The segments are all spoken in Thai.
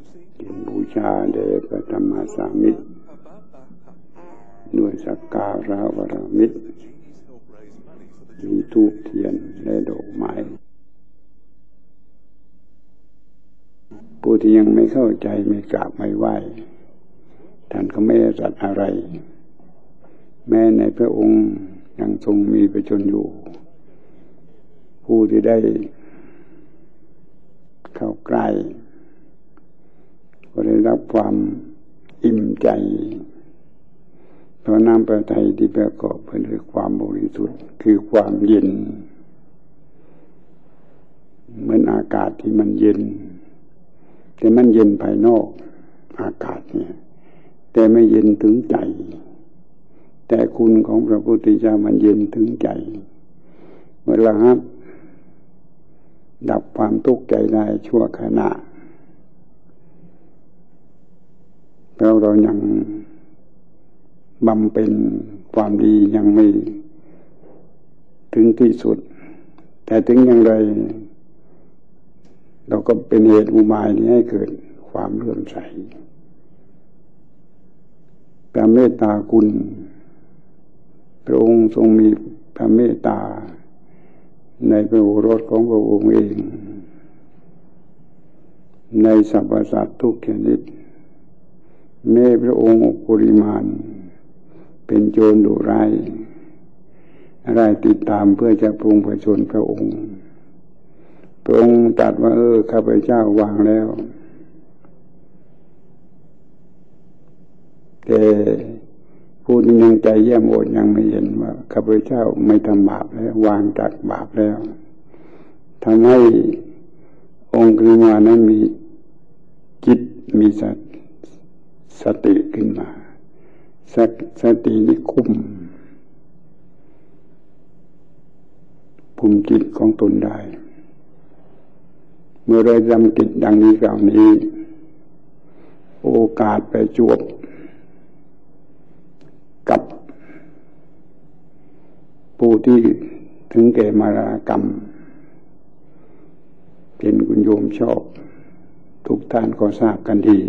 บูชาแด่พระธรรมสามิตรด้วยสักการะวรมิตรมีธูปเทียนและดอกไม้ผู้ที่ยังไม่เข้าใจไม่กราบไม่ไหว้ท่านก็ไม่ได้ตรัสอะไรแม้ในพระองค์ยังทรงมีพระชนอยู่ผู้ที่ได้เข้าใกล้ก็ได้รับความอิ่มใจเพราะน้ำพระทัยที่ประกอบไปด้วยความบริสุทธิ์คือความเย็นเหมือนอากาศที่มันเย็นแต่มันเย็นภายนอกอากาศเนี่ยแต่ไม่เย็นถึงใจแต่คุณของพระพุทธเจ้ามันเย็นถึงใจเมื่อระงับดับความทุกข์ใจได้ชั่วขณะแล้วเรายังบำเพ็ญความดียังไม่ถึงที่สุดแต่ถึงอย่างไรเราก็เป็นเหตุอุบายนี้ให้เกิดความเลื่อมใสพระเมตตาคุณพระองค์ทรงมีพระเมตตาในพระโอรสของพระองค์เองในสรรพสัตว์ทุกชนิดแม้พระองค์ปริมาณเป็นโจรดุร้ายอะไรติดตามเพื่อจะปรุงประชนพระองค์พระองค์ตรัสว่าข้าพเจ้าวางแล้วแต่ผู้ที่ยังใจเยี่ยมโอดยังไม่เห็นว่าข้าพเจ้าไม่ทำบาปแล้ววางจากบาปแล้วทำให้องค์กฤษณานั้นมีจิตมีสติขึ้นมาสตินี่คุมจิตของตนได้เมื่อได้ทำกิจดังนี้กล่าวนี้โอกาสไปจวบกับผู้ที่ถึงแก่มรณกรรมเป็นคุณโยมชอบทุกท่านก็ทราบกันดี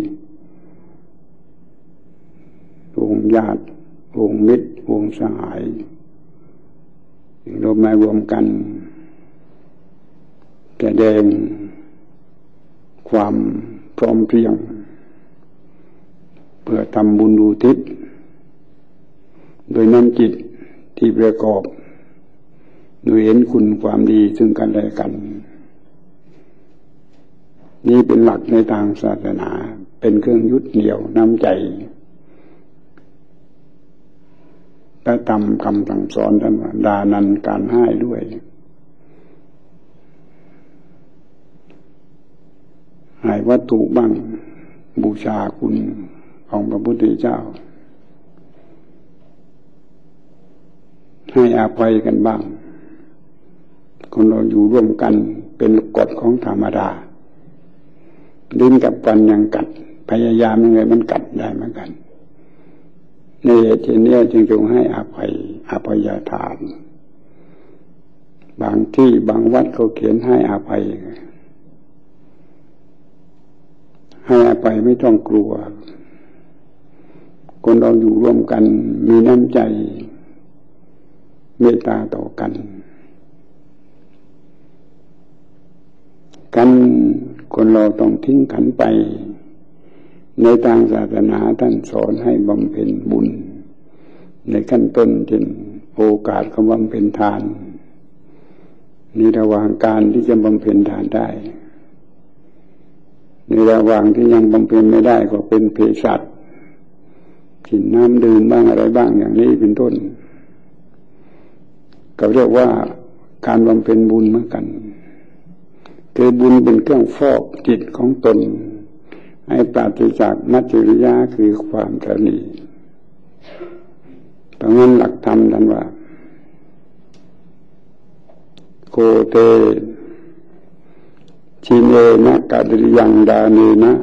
วงญาติวงมิตรวงสหายรวมมารวมกันแสดงความพร้อมเพรียงเพื่อทำบุญอุทิศโดยน้ำจิตที่ประกอบโดยเห็นคุณความดีซึ่งกันและกันนี่เป็นหลักในทางศาสนาเป็นเครื่องยึดเหนี่ยวน้ำใจพระธรรมคำสั่งสอนท่านว่าดานันการให้ด้วยให้วัตถุบ้างบูชาคุณของพระพุทธเจ้าให้อภัยกันบ้างคนเราอยู่ร่วมกันเป็นกฎของธรรมดาลิ้นกับฟันยังกัดพยายามยังไงมันกัดได้เหมือนกันในเหตุนี้จึงจงให้อภัยทานบางที่บางวัดเขาเขียนให้อภัยไม่ต้องกลัวคนเราอยู่ร่วมกันมีน้ำใจเมตตาต่อกันคนเราต้องทิ้งขันไปในทางศาสนาท่านสอนให้บำเพ็ญบุญในขั้นต้นเช่นโอกาสของบำเพ็ญทานในระหว่างการที่จะบำเพ็ญทานได้ในระหว่างที่ยังบำเพ็ญไม่ได้ก็เป็นเภสัชกินน้ำดื่มบ้างอะไรบ้างอย่างนี้เป็นต้นก็เรียกว่าการบำเพ็ญบุญเหมือนกันคือบุญเป็นเครื่องฟอกจิตของตนให้ปราศจากมัจฉริยะคือความตระหนี่เพราะงั้นหลักธรรมท่านว่าโกเตชิเนนะกัตริยังดาเนนะ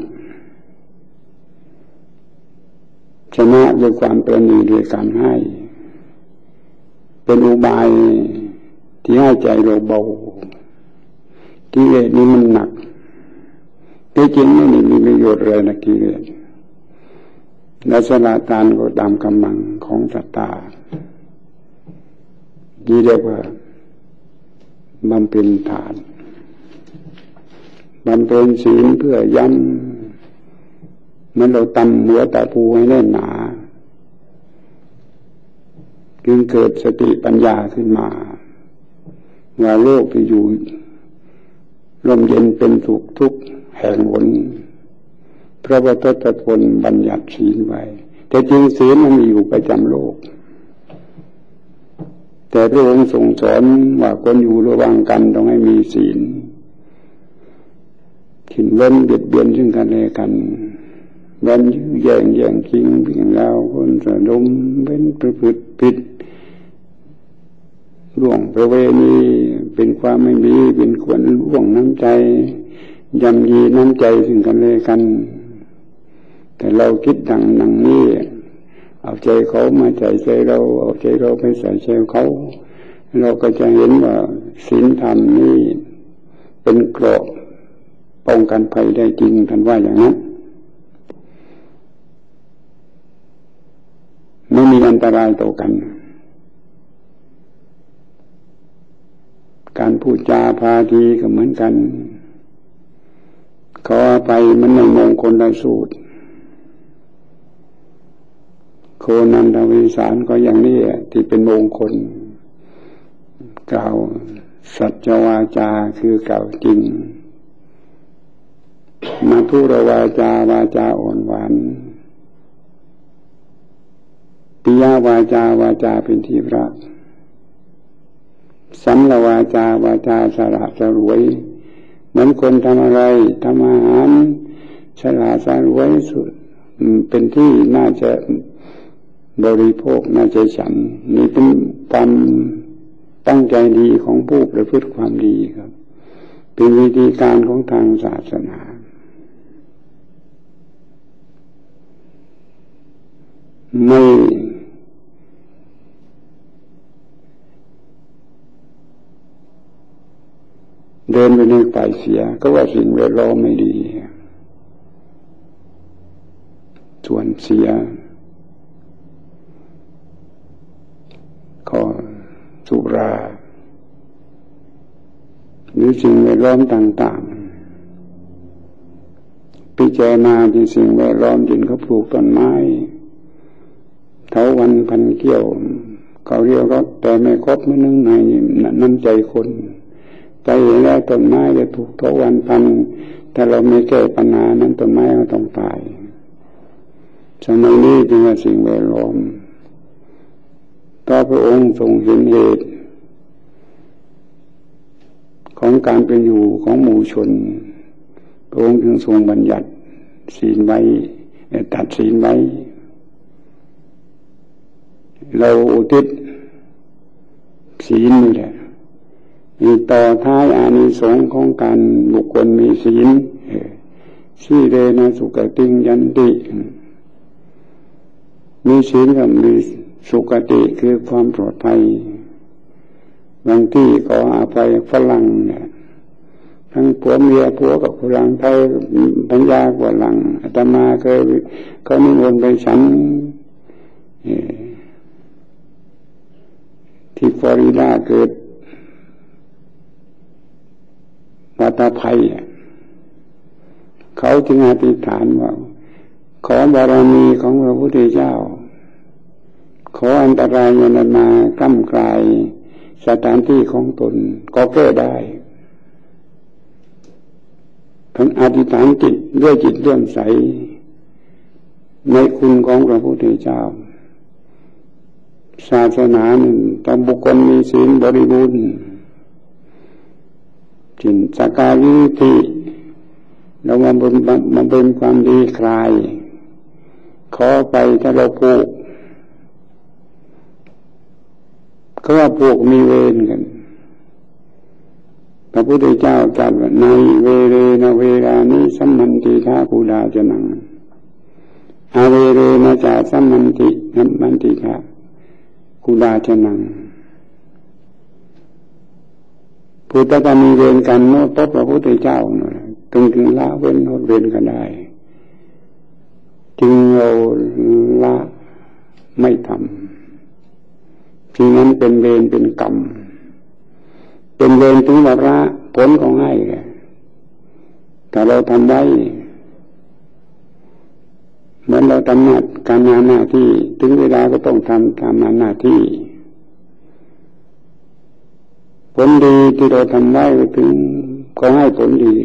ชนะด้วยความตระหนี่ด้วยการให้เป็นอุบายที่ให้ใจเราเบากิเลสนี้มันหนัก กที่จริงไม่มีประโยชน์เลยนะกิเลสและสละทานก็ตามกำลังของศรัทธานี่เรียกว่าบำเพ็ญทานบำเพ็ญศีลเพื่อย้ำมันเราตำหัวตะปูให้แน่นหนาจึงเกิดสติปัญญาขึ้นมาว่าโลกที่อยู่ร่มเย็นเป็นสุขทุกแห่งหนพระพุทธเจ้าบัญญัติศีลไว้แต่จริงศีลมันมีอยู่ประจำโลกแต่พระองค์ทรงสอนว่าคนอยู่ระหว่างกันต้องให้มีศีลขินเล่นเบียดเบียนซึ่งกันและกันบันยื้อแย่งชิงเพียงเราคนสะดมเป็นประพฤติผิดล่วงประเวณีเป็นความไม่ดีเป็นควรล่วงน้ำใจยำยีน้ำใจซึ่งกันและกันแต่เราคิดดังนี้เอาใจเขามาใส่ใจเราเอาใจเราไปใส่ใจเขาเราก็จะเห็นว่าศีลธรรมนี้เป็นเกราะป้องกันภัยได้จริงท่านว่าอย่างนั้นไม่มีอันตรายต่อกันการพูดจาพาทีก็เหมือนกันขอไปมันในมงคลละสูตรโคนันทวิสารก็อย่างนี้ที่เป็นมงคลกล่าวสัจวาจาคือกล่าวจริงมัทุรวาจาวาจาอ่อนหวานปิยวาจาวาจาเป็นที่รักสัมลวาจาวาจาสละสรวยเหมือนคนทำอะไรทำอาหารฉลาดสรวยสุดเป็นที่น่าจะบริโภคน่าจะฉันนี่เป็นความตั้งใจดีของผู้ประพฤติความดีครับเป็นวิธีการของทางศาสนาไม่เดินไปในฝ่ายเสียก็ว่าสิ่งแวดล้อมไม่ดีส่วนเสียก็สุราหรือสิ่งแวดล้อมต่างๆพิจารณาที่สิ่งแวดล้อมจนเขาปลูกต้นไม้เถาวัลย์พันเกี้ยวเขาเรียกรถแต่ไม่ครบไม่นึ่งในน้ำใจคนใจเห็นแล้วต้นไม้จะถูกเถาวัลย์พันถ้าเราไม่แก้ปัญหานั้นต้นไม้ก็ต้องตายสมัยนี้จึงว่าสิ่งแวดล้อมต่อพระองค์ทรงเห็นเหตุของการเป็นอยู่ของหมู่ชนพระองค์จึงทรงบัญญัติศีลไว้ตัดศีลไว้เราอุทิศศีลนี่แหละมีต่อท้ายอานิสงส์ของการบุคคลมีศีลสีเรนะสุขติงยันติมีศีลกับมีสุขติคือความปลอดภัยบางที่ขออภัยฝรั่งเนี่ยทั้งผัวเมียผัวกับฝรั่งไทยปัญญาฝรั่งอาตมาเคยเขานิมนต์ไปฉันที่ฟลอริดาเกิดวัฏภัยเขาจึงอธิษฐานว่าขอบารมีของพระพุทธเจ้าขออันตรายอย่ามาก้ำกลายสถานที่ของตนก็แก้ได้ทั้งอธิษฐานจิตด้วยจิตเลื่อมใสในคุณของพระพุทธเจ้าศาสนาหนึ่งต้องบุคคลมีศีลบริบูรณ์จินสกายิธิเรามาเป็นความดีคลายขอไปถ้าเราผูกก็ว่าผูกมีเวรกันพระพุทธเจ้าตรัสว่าในเวเรนะเวรานิสัมมันติทาภูดาจนังอาเวเรนะจาสัมมันตินัมมันติทาภูดาจนังพุทธกรรมมีเวรกันเมื่อพบพระพุทธเจ้าจึงละเว้นงดเว้นก็ได้จึงเราละไม่ทำสิ่งนั้นเป็นเวรเป็นกรรมเป็นเวรถึงวาระผลของให้แต่เราทำไว้เหมือนเราทำการงานหน้าที่ถึงเวลาก็ต้องทำตามหน้าที่ผลดีที่เราทำไว้ถึงก็ให้ผลดี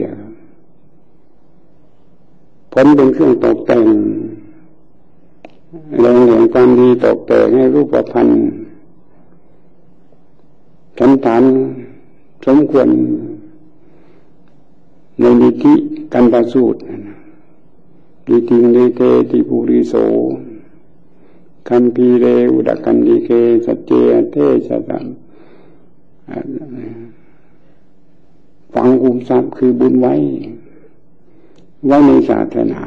ผลเป็นเครื่องตกแต่งแรงแห่งความดีตกแต่งให้รูปพรรณสันฐานสมควรในนิธิกันตสูตรดิทิงเดเทติปุริโสคัมภีเรอุดกันดิเกสัจเจเทชะตังฝังคุมทรัพย์คือบุญไว้ในศาสนา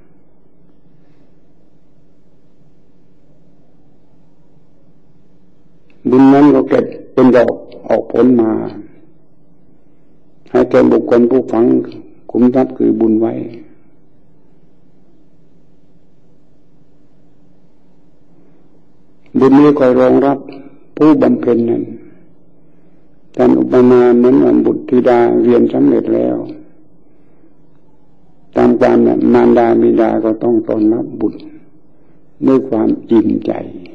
บุญนั้นก็เก็บเป็นดอกออกผลมาให้แก่บุคคลผู้ฝังคุมทรัพย์คือบุญไว้บุญนี้คอยรองรับผู้บำเพ็ญนั้นท่านอุปมาเหมือนบุตรธิดาเรียนสำเร็จแล้วตามความมารดาบิดาก็ต้องต้อนรับบุตรด้วยความอิ่มใจ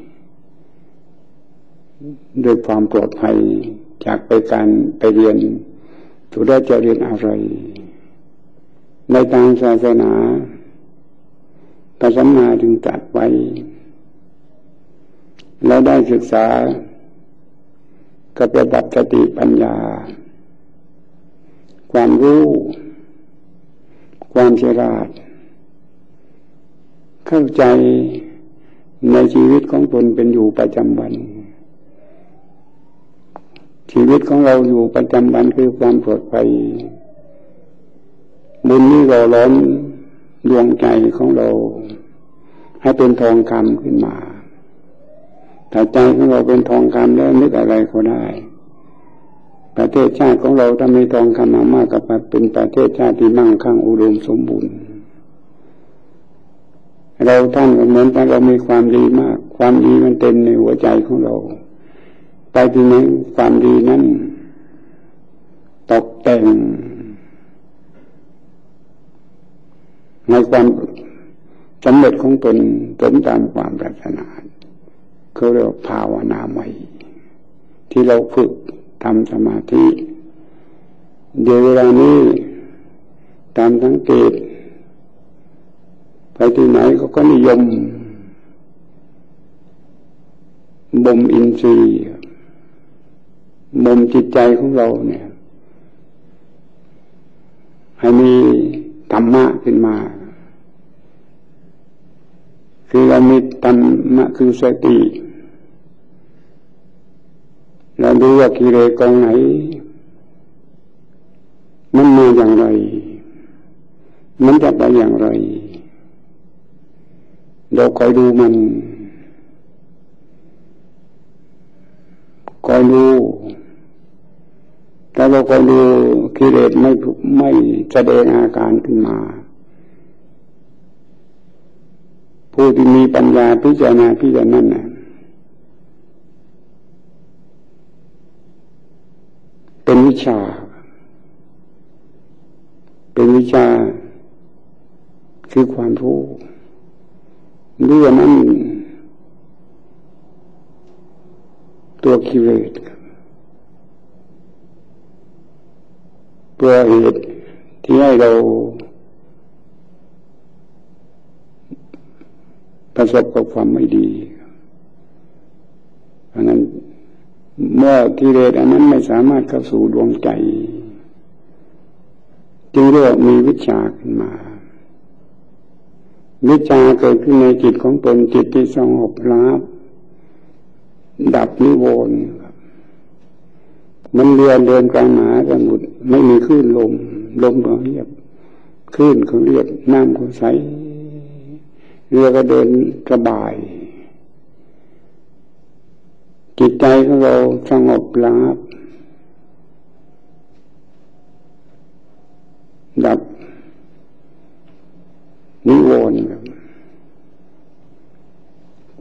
ด้วยความปลอดภัยจากไปเรียนสุดจะเรียนอะไรในทางศาสนาพระสัมมาถึงตรัสไว้เราได้ศึกษากับระดับสติปัญญาความรู้ความฉลาดเข้าใจในชีวิตของตนเป็นอยู่ประจำวันชีวิตของเราอยู่ประจำวันคือความปลอดภัยบุญนี้หล่อหลอมดวงใจของเราให้เป็นทองคำขึ้นมาถ้าใจของเราเป็นทองคำแล้วนึกอะไรก็ได้ประเทศชาติของเราถ้ามีทองคำมากๆก็เป็นประเทศชาติที่มั่งคั่งอุดมสมบูรณ์เราท่านก็เหมือนกันเรามีความดีมากความดีมันเต็มในหัวใจของเราไปที่ไหนความดีนั้นตกแต่งในความสำเร็จของตนสมตามความปรารถนาเขาเรียกว่าภาวนาใหม่ที่เราฝึกทำสมาธิเดี๋ยวเวลานี้ตามสังเกตไปที่ไหนก็นิยมบ่มอินทรีย์บ่มจิตใจของเราเนี่ยให้มีธรรมะขึ้นมาคือเรามีธรรมะคือสติเราดูว่ากิเลสกองไหนมันมาอย่างไรมันจะไปอย่างไรเราคอยดูมันคอยดูถ้าเราคอยดูกิเลสไม่แสดงอาการขึ้นมาผู้ที่มีปัญญาพิจารณานั่นน่ะเป็นวิชาคือความรู้เรื่องนั้นตัวกิเลสตัวเหตุที่ให้เราประสบกับความไม่ดีเพราะนั้นเมื่อกิเลสอันนั้นไม่สามารถเข้าสู่ดวงใจจึงเรียกมีวิชาขึ้นมาวิชาเกิดขึ้นในจิตของตนจิตที่สงบระงับดับนิวรณ์มันเดินกลางมหาสมุทรไม่มีคลื่นลมก็เรียบคลื่นเขาเรียบน้ำเขาใสเรือก็เดินสบายจิตใจของเราสงบระงับดับ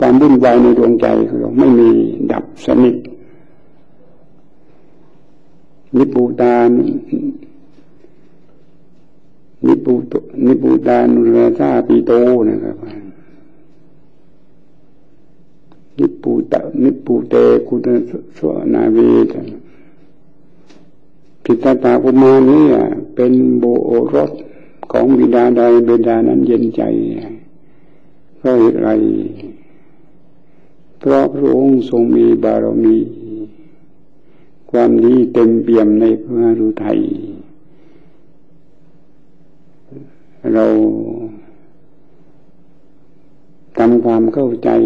ความวุ่นวายในดวงใจของเราไม่มีดับสนิทนิพปูตานุราชาปิโตนะครับนิปูเตกุตสวนาเวทพิตตาภุมานี้เป็นโบโอรสของบิดาใดบิดานั้นเย็นใจเพราะเหตุไรเพราะพระองค์ทรงมีบารมีความดีเต็มเปี่ยมในพระฤทัยเราทำความเข้าใจ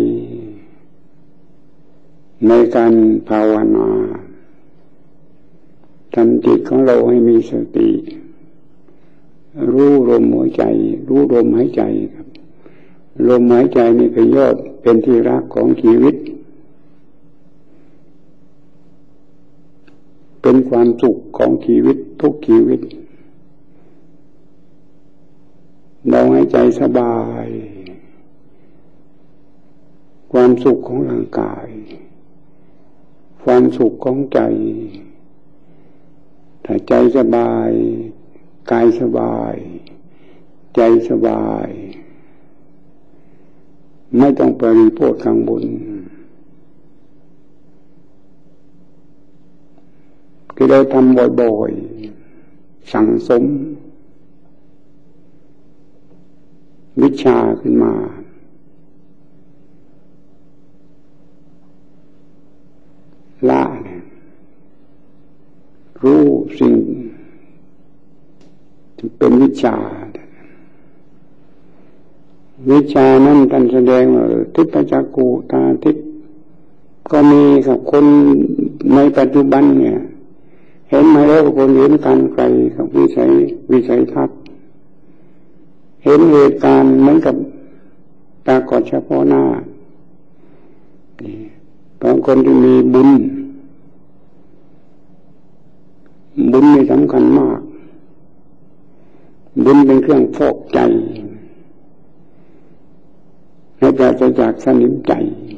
ในการภาวนาทำจิตของเราให้มีสติรู้ลมหัวใจรู้ลมหายใจครับลมหายใจนี่เป็นยอดเป็นที่รักของชีวิตเป็นความสุขของชีวิตทุกชีวิตเราหายใจสบายความสุขของร่างกายความสุขของใจถ้าใจสบายกายสบายใจสบายไม่ต้องปริโภคข้างบนคือเราทำบ่อยๆสั่งสมวิชาขึ้นมาละรู้สิ่งที่เป็นวิชานั้นท่านแสดงว่าทิพจักขุตาทิพก็มีกับคนในปัจจุบันเนี่ยเห็นมาแล้วคนเห็นการไกลกับวิสัยทัศน์เห็นเหตุการณ์เหมือนกับปรากฏเฉพาะหน้าบางคนที่มีบุญนี่สำคัญมากบุญเป็นเครื่องฟอกใจให้ปราศจากสนิมใจ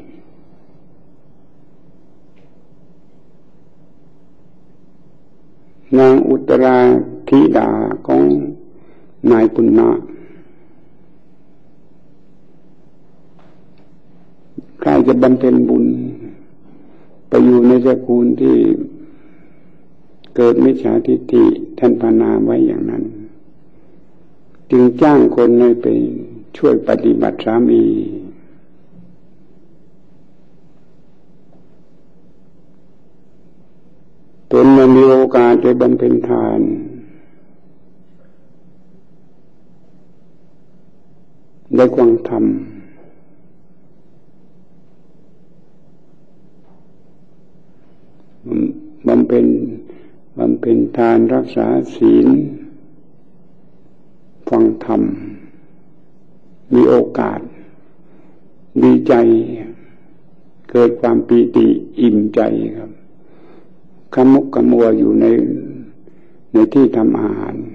นางอุตราธิดาของนายปุณณะใครจะบำเพ็ญบุญไปอยู่ในตระกูลที่เกิดมิจฉาทิฏฐิท่านพรรณนาไว้อย่างนั้นจึงจ้างคนให้ไปช่วยปฏิบัติสามีตนมันมีโอกาสได้บำเพ็ญทานได้ฟังธรรมบำเพ็ญทานรักษาศีลฟังธรรมมีโอกาสดีใจเกิดความปีติอิ่มใจครับขมุกขมัวอยู่ในที่ทำอาหาร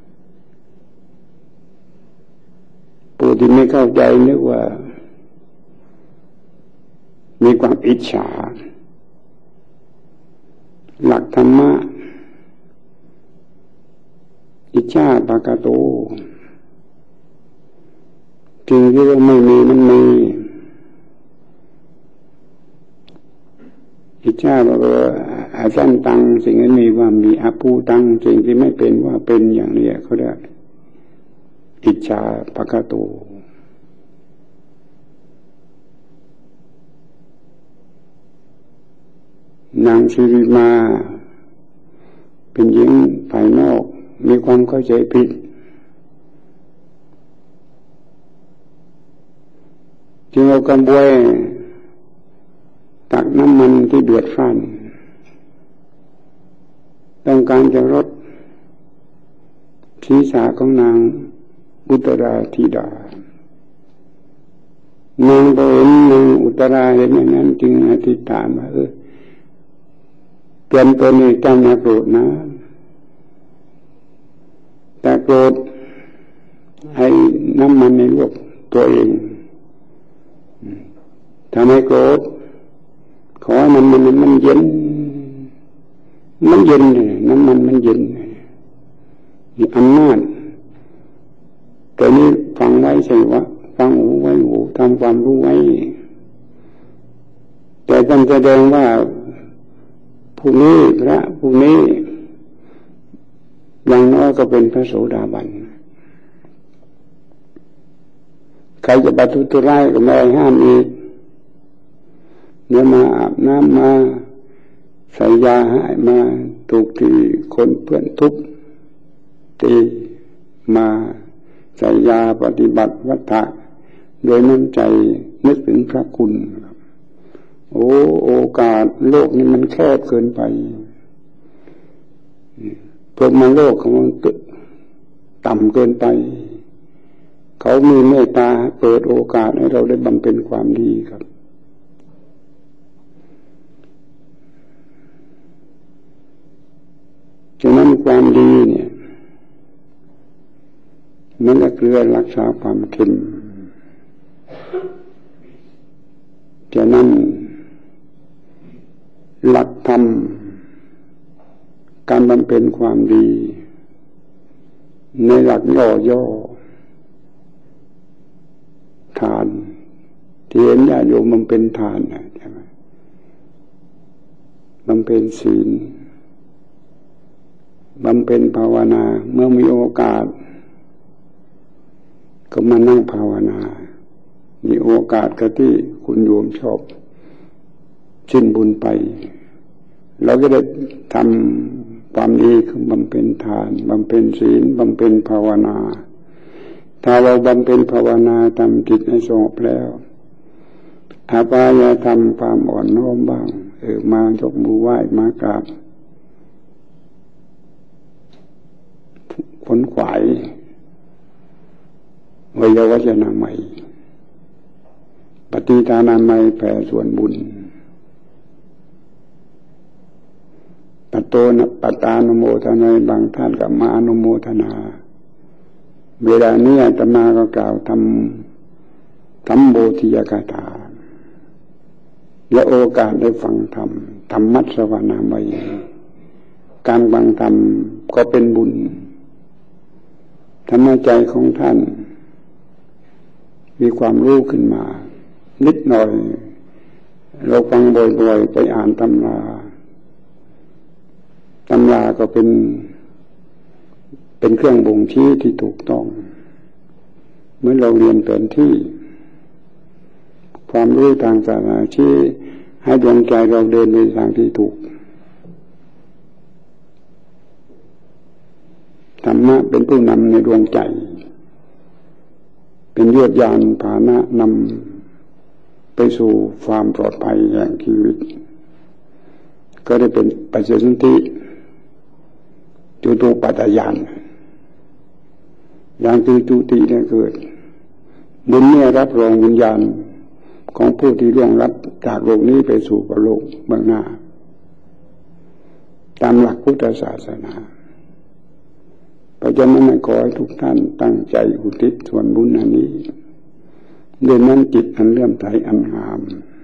ผู้ที่ไม่เข้าใจนึกว่ามีความอิจฉาหลักธรรมะอิจฉาปากาโตจริงที่เราไม่มีมันมีอิจฉาบอกว่าอาสันตังสิ่งที่มีว่ามีอภูตังสิ่งที่ไม่เป็นว่าเป็นอย่างนี้เขาเรียกอิจฉาปากาโตนางสิริมาเป็นหญิงภายนอกมีความเข้าใจผิดจึงเอากระบวยตักน้ำมันที่เดือดร้อนต้องการจะรดศีรษะของนางอุตราธิดานางพอเห็นนางอุตราเห็นอย่างนั้นจึงอธิษฐานว่าเตือนตัวนี้เจ้าอย่าโกรธนะแต่โกรธให้น้ำมันในลวกตัวเองถ้าไม่โกรธขอให้มันเย็นมันเย็นเลยน้ำมันเย็นมีอำนาจแต่นี้ฟังไว้ใช่วะฟังหูไว้หูทำความรู้ไว้แต่ท่านแสดงว่าผู้นี้พระผู้นี้อย่างน้อยก็เป็นพระโสดาบันใครจะประทุษร้ายก็ไม่ห้ามอีกเดี๋ยวมาอาบน้ำมาใส่ยาให้มาถูกที่คนเพื่อนทุบตีมาใส่ยาปฏิบัติวัฏฏะโดยน้ำใจนึกถึงพระคุณโอกาสโลกนี้มันแคบเกินไปพวกมันโลกของมันต่ำเกินไปเขามีเมตตาเปิดโอกาสให้เราได้บำเพ็ญความดีครับฉะนั้นความดีเนี่ยมันก็คือรักษาความเค็มฉะนั้นหลักธรรมการบำเพ็ญความดีในหลักย่อทานที่เห็นญาติโยมบำเพ็ญทานใช่ไหมบำเพ็ญศีลบำเพ็ญภาวนาเมื่อมีโอกาสก็มานั่งภาวนามีโอกาสก็ที่คุณโยมชอบชิ้นบุญไปเราก็ได้ทำความดีคือบำเพ็ญทานบำเพ็ญศีลบำเพ็ญภาวนาถ้าเราบำเพ็ญภาวนาทำจิตให้สงบแล้วอาปายาทำความอ่อนน้อมบ้างมายกมือไหว้มากราบขนขวายวิยวัจนะใหม่ปฏิทานาใหม่แผ่ส่วนบุญปัตตานุโมทนาบางท่านกับมาอนุโมทนาเวลานี้อาตมาก็กล่าวทำสัมโพธิยกถาและโอกาสได้ฟังธรรมธรรมัสวนามัยการฟังธรรมก็เป็นบุญทำให้ใจของท่านมีความรู้ขึ้นมานิดหน่อยเราฟังบ่อยๆไปอ่านตำราก็เป็นเครื่องบ่งชี้ที่ถูกต้องเมื่อเราเรียนแผนที่ความรู้ทางศาสนาชี้ให้ดวงใจเราเดินในทางที่ถูกธรรมะเป็นผู้นำในดวงใจเป็นยวดยานพาหนะนำไปสู่ความปลอดภัยแห่งชีวิตก็ได้เป็นปัจจสันติจุตูปัฏฐญาณอย่างจุติเนี่ยเกิดบุญเนี่ยรับรองวิญญาณของผู้ที่ล่วงลับจากโลกนี้ไปสู่ปรโลกเบื้องหน้าตามหลักพุทธศาสนาเพราะฉะนั้นขอให้ทุกท่านตั้งใจอุทิศส่วนบุญอันนี้ด้วยนั้นจิตอันเลื่อมใสอันงาม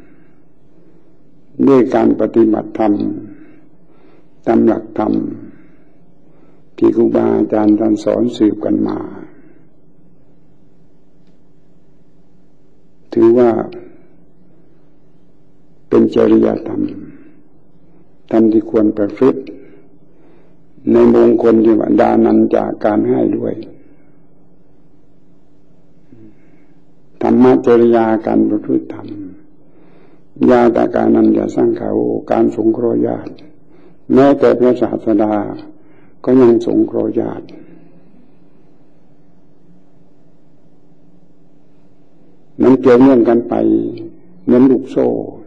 ด้วยการปฏิบัติธรรมตามหลักธรรมที่ครูบาอาจารย์ท่านสอนสืบกันมาถือว่าเป็นจริยธรรมธรรมที่ควรประพฤติในมงคลที่ว่าดานันจากการให้ด้วยธรรมจริยาการประพฤติธรรมญาตาการนันจะสร้างเขาการสงเคราะห์ญาติแม้แต่พระศาสดาก็ยังสงเคราะห์ญาติมันเกี่ยวเนื่องกันไปเหมือนลูกโซ่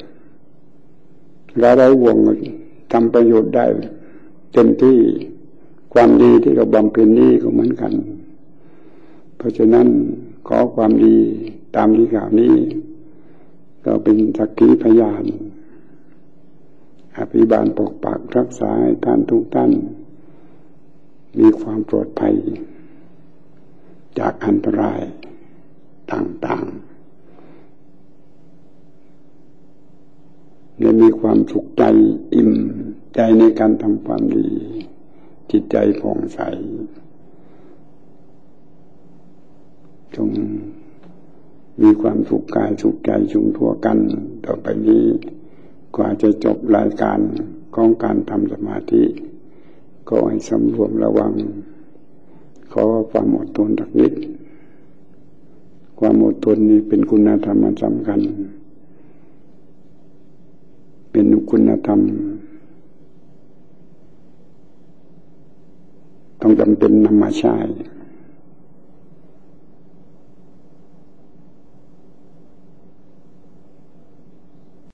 เราได้ห่วงทำประโยชน์ได้เต็มที่ความดีที่เราบำเพ็ญนี้ก็เหมือนกันเพราะฉะนั้นขอความดีตามที่กล่าวนี้ก็เป็นสักขีพยานอภิบาลปกปักรักษาให้ท่านทุกท่านมีความปลอดภัยจากอันตรายต่างๆและมีความสุขใจอิ่มใจในการทำความดีจิตใจผ่องใสจงมีความสุขกายสุขใจชุมทั่วกันต่อไปนี้กว่าจะจบรายการของการทำสมาธิก็ให้สำรวมระวังขอความอดทนสักนิดความอดทนนี้เป็นคุณธรรมอันสำคัญเป็นคุณธรรมต้องจำเป็นนำมาใช้